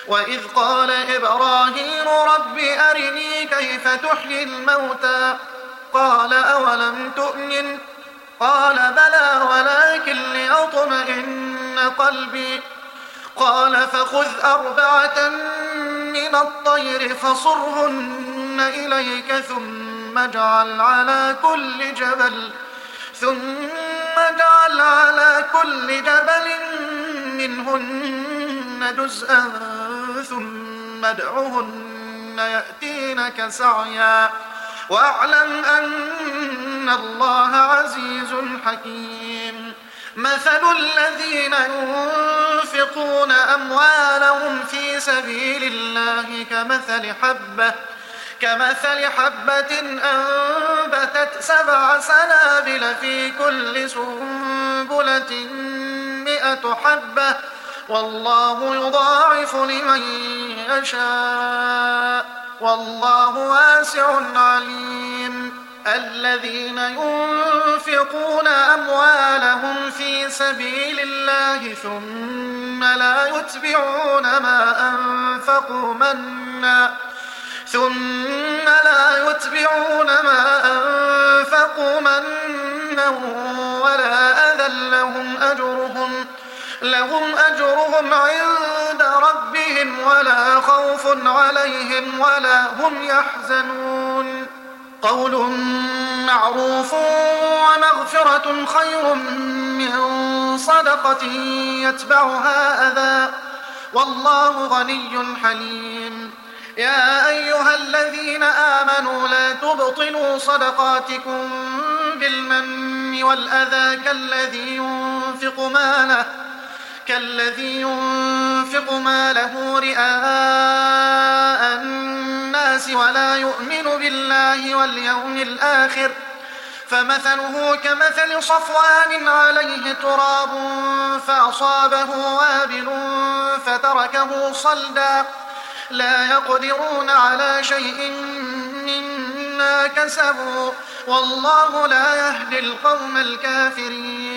وإذ قال إبراهيم رب أرني كيف تحيي الموتى قال أولم تؤمن قال بلى ولكن ليطمئن قلبي قال فخذ 4 من الطير فصرهن إليك ثم اجعل على كل جبل منهن جزءا ثم ادعهن يأتينك سعيا واعلم أن الله عزيز حكيم مثل الذين ينفقون أموالهم في سبيل الله كمثل حبة أنبتت 7 سنابل في كل سنبلة 100 حبة والله يضاعف لمن يشاء والله واسع عليم الذين ينفقون أموالهم في سبيل الله ثم لا يتبعون ما أنفقوا منا ولا أذى لهم أجرهم عند ربهم ولا خوف عليهم ولا هم يحزنون قول معروف ومغفرة خير من صدقة يتبعها أذى والله غني حليم يا أيها الذين آمنوا لا تبطلوا صدقاتكم بالمن والأذى كالذي ينفق ماله رئاء الناس ولا يؤمن بالله واليوم الآخر فمثله كمثل صفوان عليه تراب فأصابه وابل فتركه صلدا لا يقدرون على شيء مما كسبوا والله لا يهدي القوم الكافرين